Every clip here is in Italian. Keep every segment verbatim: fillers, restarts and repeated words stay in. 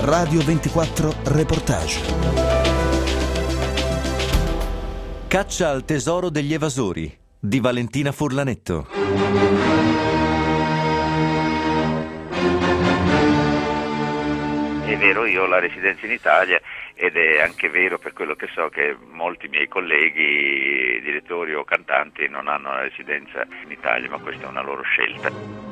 Radio ventiquattro Reportage. Caccia al tesoro degli evasori di Valentina Furlanetto. È vero, io ho la residenza in Italia ed è anche vero, per quello che so, che molti miei colleghi, direttori o cantanti, non hanno la residenza in Italia, ma questa è una loro scelta.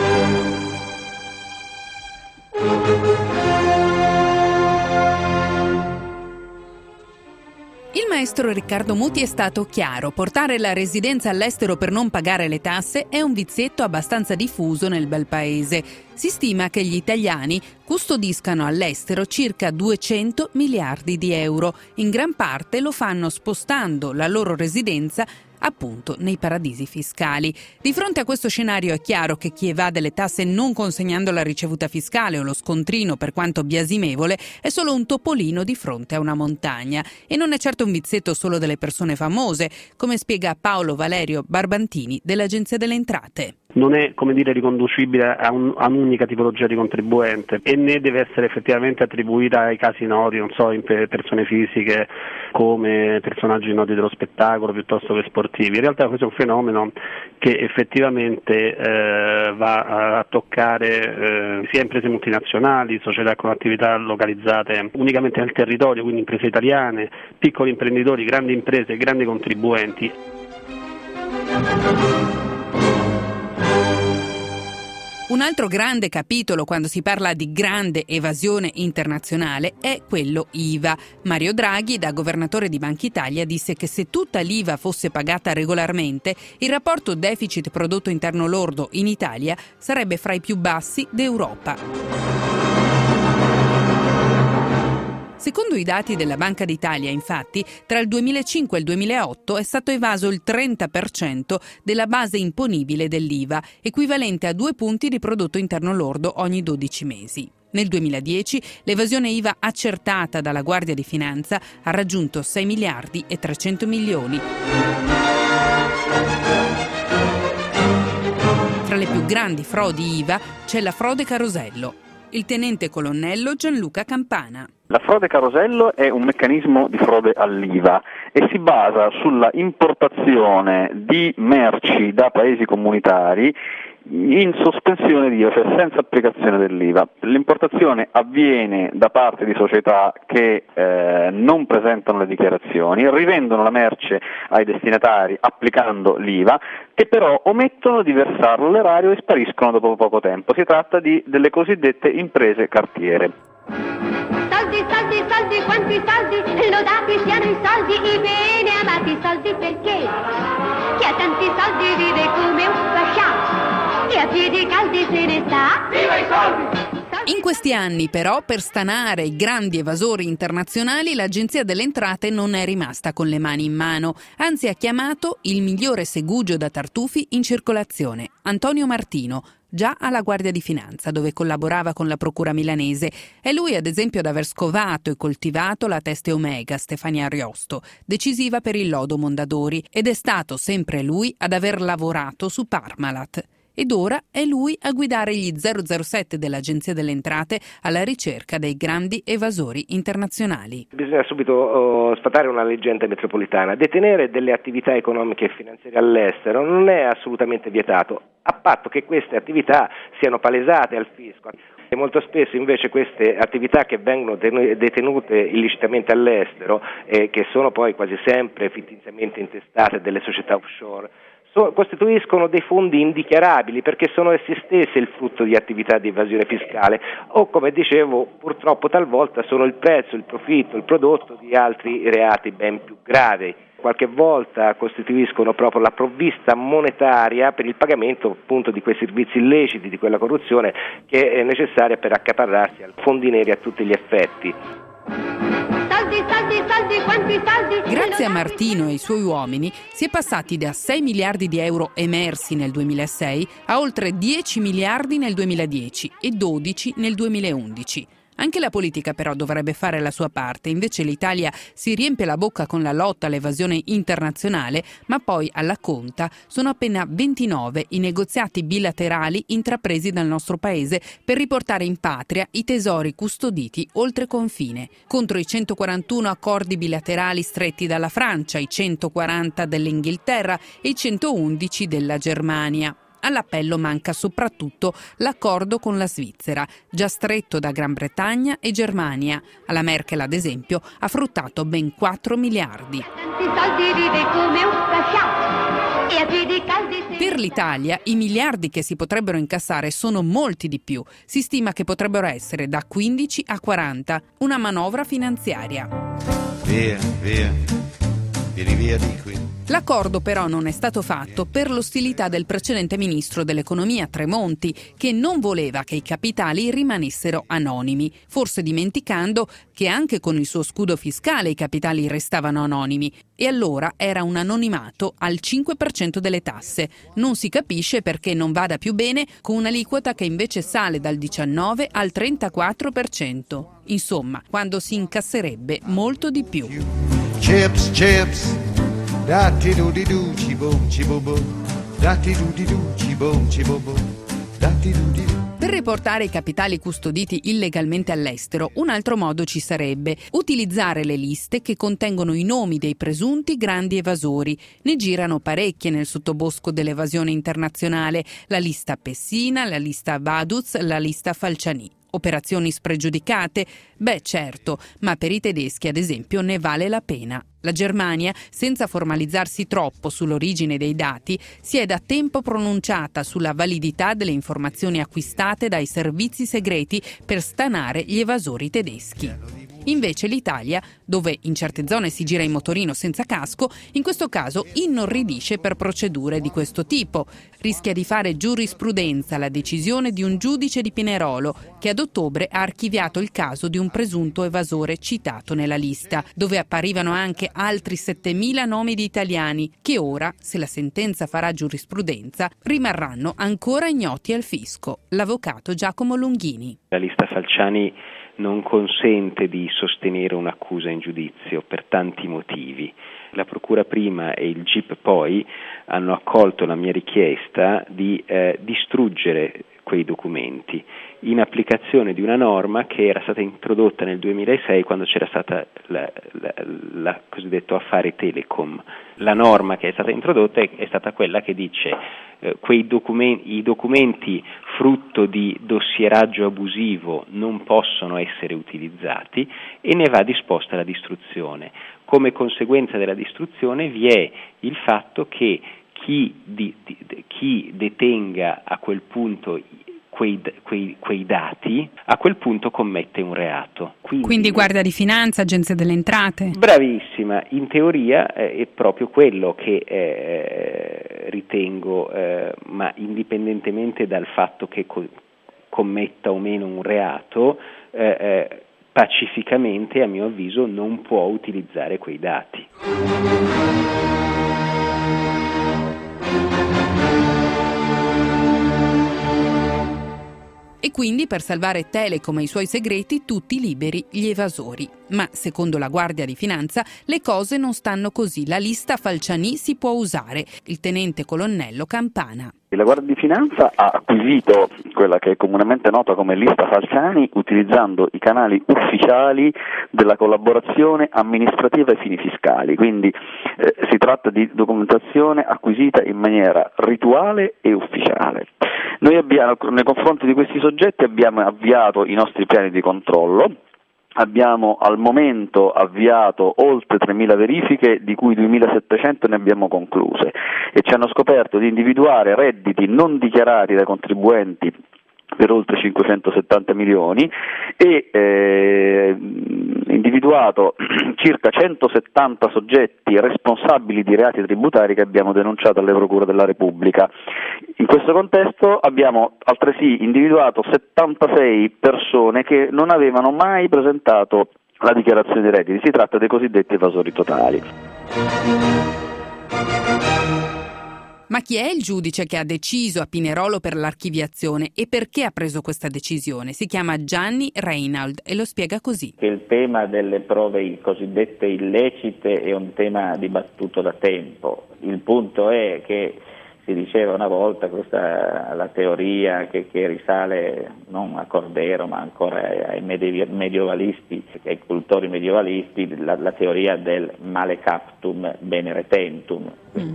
Il maestro Riccardo Muti è stato chiaro: portare la residenza all'estero per non pagare le tasse è un vizietto abbastanza diffuso nel bel paese. Si stima che gli italiani custodiscano all'estero circa duecento miliardi di euro. In gran parte lo fanno spostando la loro residenza appunto nei paradisi fiscali. Di fronte a questo scenario è chiaro che chi evade le tasse non consegnando la ricevuta fiscale o lo scontrino, per quanto biasimevole, è solo un topolino di fronte a una montagna. E non è certo un vizietto solo delle persone famose, come spiega Paolo Valerio Barbantini dell'Agenzia delle Entrate. Non è, come dire, riconducibile a, un, a un'unica tipologia di contribuente e né deve essere effettivamente attribuita ai casi noti, non so, in persone fisiche come personaggi noti dello spettacolo piuttosto che sportivi. In realtà questo è un fenomeno che effettivamente eh, va a toccare eh, sia imprese multinazionali, società con attività localizzate unicamente nel territorio, quindi imprese italiane, piccoli imprenditori, grandi imprese, grandi contribuenti. Un altro grande capitolo quando si parla di grande evasione internazionale è quello I V A. Mario Draghi, da governatore di Banca Italia, disse che se tutta l'I V A fosse pagata regolarmente, il rapporto deficit prodotto interno lordo in Italia sarebbe fra i più bassi d'Europa. Secondo i dati della Banca d'Italia, infatti, tra il duemilacinque e il duemilaotto è stato evaso il trenta per cento della base imponibile dell'I V A, equivalente a due punti di prodotto interno lordo ogni dodici mesi. Nel duemiladieci l'evasione I V A accertata dalla Guardia di Finanza ha raggiunto sei miliardi e trecento milioni. Tra le più grandi frodi I V A c'è la frode carosello. Il tenente colonnello Gianluca Campana. La frode carosello è un meccanismo di frode all'I V A e si basa sulla importazione di merci da paesi comunitari in sospensione di I V A, cioè senza applicazione dell'I V A. L'importazione avviene da parte di società che eh, non presentano le dichiarazioni, rivendono la merce ai destinatari applicando l'I V A, che però omettono di versarlo all'erario e spariscono dopo poco tempo. Si tratta di delle cosiddette imprese cartiere. Soldi, soldi, soldi, quanti soldi, lodati siano i soldi, i bene amati soldi, perché chi ha tanti soldi vive come un pascià, chi ha piedi caldi se ne sta. Viva i soldi! In questi anni, però, per stanare i grandi evasori internazionali, l'Agenzia delle Entrate non è rimasta con le mani in mano, anzi ha chiamato il migliore segugio da tartufi in circolazione, Antonio Martino, già alla Guardia di Finanza, dove collaborava con la Procura milanese. È lui, ad esempio, ad aver scovato e coltivato la teste Omega, Stefania Ariosto, decisiva per il lodo Mondadori, ed è stato sempre lui ad aver lavorato su Parmalat. Ed ora è lui a guidare gli zero zero sette dell'Agenzia delle Entrate alla ricerca dei grandi evasori internazionali. Bisogna subito oh, sfatare una leggenda metropolitana. Detenere delle attività economiche e finanziarie all'estero non è assolutamente vietato, a patto che queste attività siano palesate al fisco. E molto spesso invece queste attività che vengono detenute illecitamente all'estero e eh, che sono poi quasi sempre fittiziamente intestate delle società offshore, So, costituiscono dei fondi indichiarabili perché sono essi stessi il frutto di attività di evasione fiscale o, come dicevo, purtroppo talvolta sono il prezzo, il profitto, il prodotto di altri reati ben più gravi. Qualche volta costituiscono proprio la provvista monetaria per il pagamento appunto di quei servizi illeciti, di quella corruzione che è necessaria per accaparrarsi a fondi neri a tutti gli effetti. Soldi, soldi, soldi, quanti soldi? Grazie a Martino e ai suoi uomini si è passati da sei miliardi di euro emersi nel duemilasei a oltre dieci miliardi nel duemiladieci e dodici nel duemilaundici. Anche la politica però dovrebbe fare la sua parte, invece l'Italia si riempie la bocca con la lotta all'evasione internazionale, ma poi alla conta sono appena ventinove i negoziati bilaterali intrapresi dal nostro paese per riportare in patria i tesori custoditi oltre confine, contro i centoquarantuno accordi bilaterali stretti dalla Francia, i centoquaranta dell'Inghilterra e i centoundici della Germania. All'appello manca soprattutto l'accordo con la Svizzera, già stretto da Gran Bretagna e Germania. Alla Merkel, ad esempio, ha fruttato ben quattro miliardi. Per l'Italia i miliardi che si potrebbero incassare sono molti di più. Si stima che potrebbero essere da quindici a quaranta, una manovra finanziaria. Via, via, vieni via di qui. L'accordo però non è stato fatto per l'ostilità del precedente ministro dell'economia Tremonti, che non voleva che i capitali rimanessero anonimi, forse dimenticando che anche con il suo scudo fiscale i capitali restavano anonimi, e allora era un anonimato al cinque per cento delle tasse. Non si capisce perché non vada più bene con un'aliquota che invece sale dal diciannove al trentaquattro per cento. Insomma, quando si incasserebbe molto di più. Chips, chips. Da-ti-du-di-du, ci-boom, ci-boom, da-ti-du-di-du, ci-boom, ci-boom, da-ti-du-di-du. Per riportare i capitali custoditi illegalmente all'estero, un altro modo ci sarebbe: utilizzare le liste che contengono i nomi dei presunti grandi evasori. Ne girano parecchie nel sottobosco dell'evasione internazionale: la lista Pessina, la lista Vaduz, la lista Falciani. Operazioni spregiudicate? Beh, certo, ma per i tedeschi, ad esempio, ne vale la pena. La Germania, senza formalizzarsi troppo sull'origine dei dati, si è da tempo pronunciata sulla validità delle informazioni acquistate dai servizi segreti per stanare gli evasori tedeschi. Invece l'Italia, dove in certe zone si gira in motorino senza casco, in questo caso inorridisce per procedure di questo tipo. Rischia di fare giurisprudenza la decisione di un giudice di Pinerolo che ad ottobre ha archiviato il caso di un presunto evasore citato nella lista, dove apparivano anche altri settemila nomi di italiani che ora, se la sentenza farà giurisprudenza, rimarranno ancora ignoti al fisco. L'avvocato Giacomo Lunghini. La lista Falciani non consente di sostenere un'accusa in giudizio per tanti motivi. La Procura prima e il G I P poi hanno accolto la mia richiesta di eh, distruggere quei documenti in applicazione di una norma che era stata introdotta nel duemilasei quando c'era stata la, la, la cosiddetto affare Telecom. La norma che è stata introdotta è, è stata quella che dice eh, quei documenti, i documenti frutto di dossieraggio abusivo non possono essere utilizzati e ne va disposta la distruzione. Come conseguenza della distruzione vi è il fatto che chi, di, di, chi detenga a quel punto quei, quei, quei dati, a quel punto commette un reato. Quindi, Quindi Guardia di Finanza, Agenzia delle Entrate? Bravissima, in teoria eh, è proprio quello che eh, ritengo, eh, ma indipendentemente dal fatto che co- commetta o meno un reato, eh, eh, pacificamente, a mio avviso, non può utilizzare quei dati. E quindi per salvare Telecom e i suoi segreti tutti liberi gli evasori. Ma secondo la Guardia di Finanza le cose non stanno così. La lista Falciani si può usare. Il tenente colonnello Campana. La Guardia di Finanza ha acquisito quella che è comunemente nota come lista Falciani utilizzando i canali ufficiali della collaborazione amministrativa ai fini fiscali, quindi eh, si tratta di documentazione acquisita in maniera rituale e ufficiale. Noi abbiamo, nei confronti di questi soggetti abbiamo avviato i nostri piani di controllo. Abbiamo al momento avviato oltre tremila verifiche, di cui duemilasettecento ne abbiamo concluse, e ci hanno scoperto di individuare redditi non dichiarati dai contribuenti per oltre cinquecentosettanta milioni e eh, individuato circa centosettanta soggetti responsabili di reati tributari che abbiamo denunciato alle procure della Repubblica. In questo contesto abbiamo altresì individuato settantasei persone che non avevano mai presentato la dichiarazione dei redditi. Si tratta dei cosiddetti evasori totali. Ma chi è il giudice che ha deciso a Pinerolo per l'archiviazione e perché ha preso questa decisione? Si chiama Gianni Reinald e lo spiega così. Che il tema delle prove cosiddette illecite è un tema dibattuto da tempo. Il punto è che si diceva una volta, questa la teoria che, che risale non a Cordero ma ancora ai medievalisti, ai cultori medievalisti, la, la teoria del male captum bene retentum. Mm.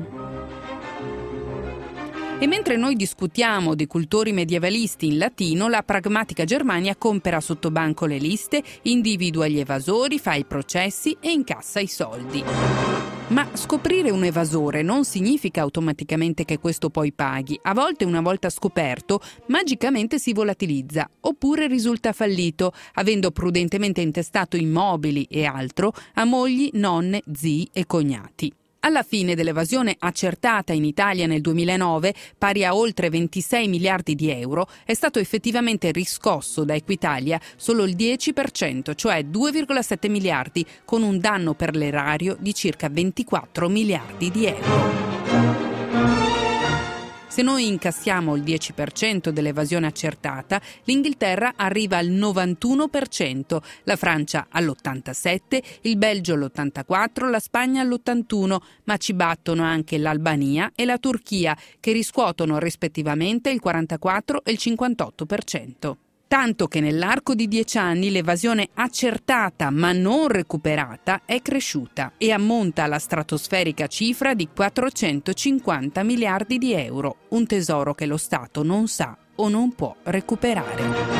E mentre noi discutiamo di cultori medievalisti in latino, la pragmatica Germania compera sotto banco le liste, individua gli evasori, fa i processi e incassa i soldi. Ma scoprire un evasore non significa automaticamente che questo poi paghi. A volte, una volta scoperto, magicamente si volatilizza oppure risulta fallito, avendo prudentemente intestato immobili e altro a mogli, nonne, zii e cognati. Alla fine dell'evasione accertata in Italia nel duemilanove, pari a oltre ventisei miliardi di euro, è stato effettivamente riscosso da Equitalia solo il dieci per cento, cioè due virgola sette miliardi, con un danno per l'erario di circa ventiquattro miliardi di euro. Se noi incassiamo il dieci per cento dell'evasione accertata, l'Inghilterra arriva al novantuno per cento, la Francia all'ottantasette per cento, il Belgio all'ottantaquattro per cento, la Spagna all'ottantuno per cento, ma ci battono anche l'Albania e la Turchia, che riscuotono rispettivamente il quarantaquattro per cento e il cinquantotto per cento. Tanto che nell'arco di dieci anni l'evasione accertata ma non recuperata è cresciuta e ammonta alla stratosferica cifra di quattrocentocinquanta miliardi di euro, un tesoro che lo Stato non sa o non può recuperare.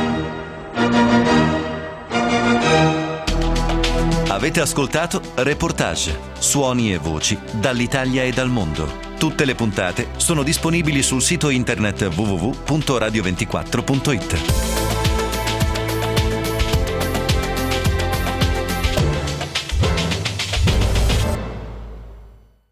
Avete ascoltato Reportage, suoni e voci dall'Italia e dal mondo. Tutte le puntate sono disponibili sul sito internet w w w punto radio ventiquattro punto it.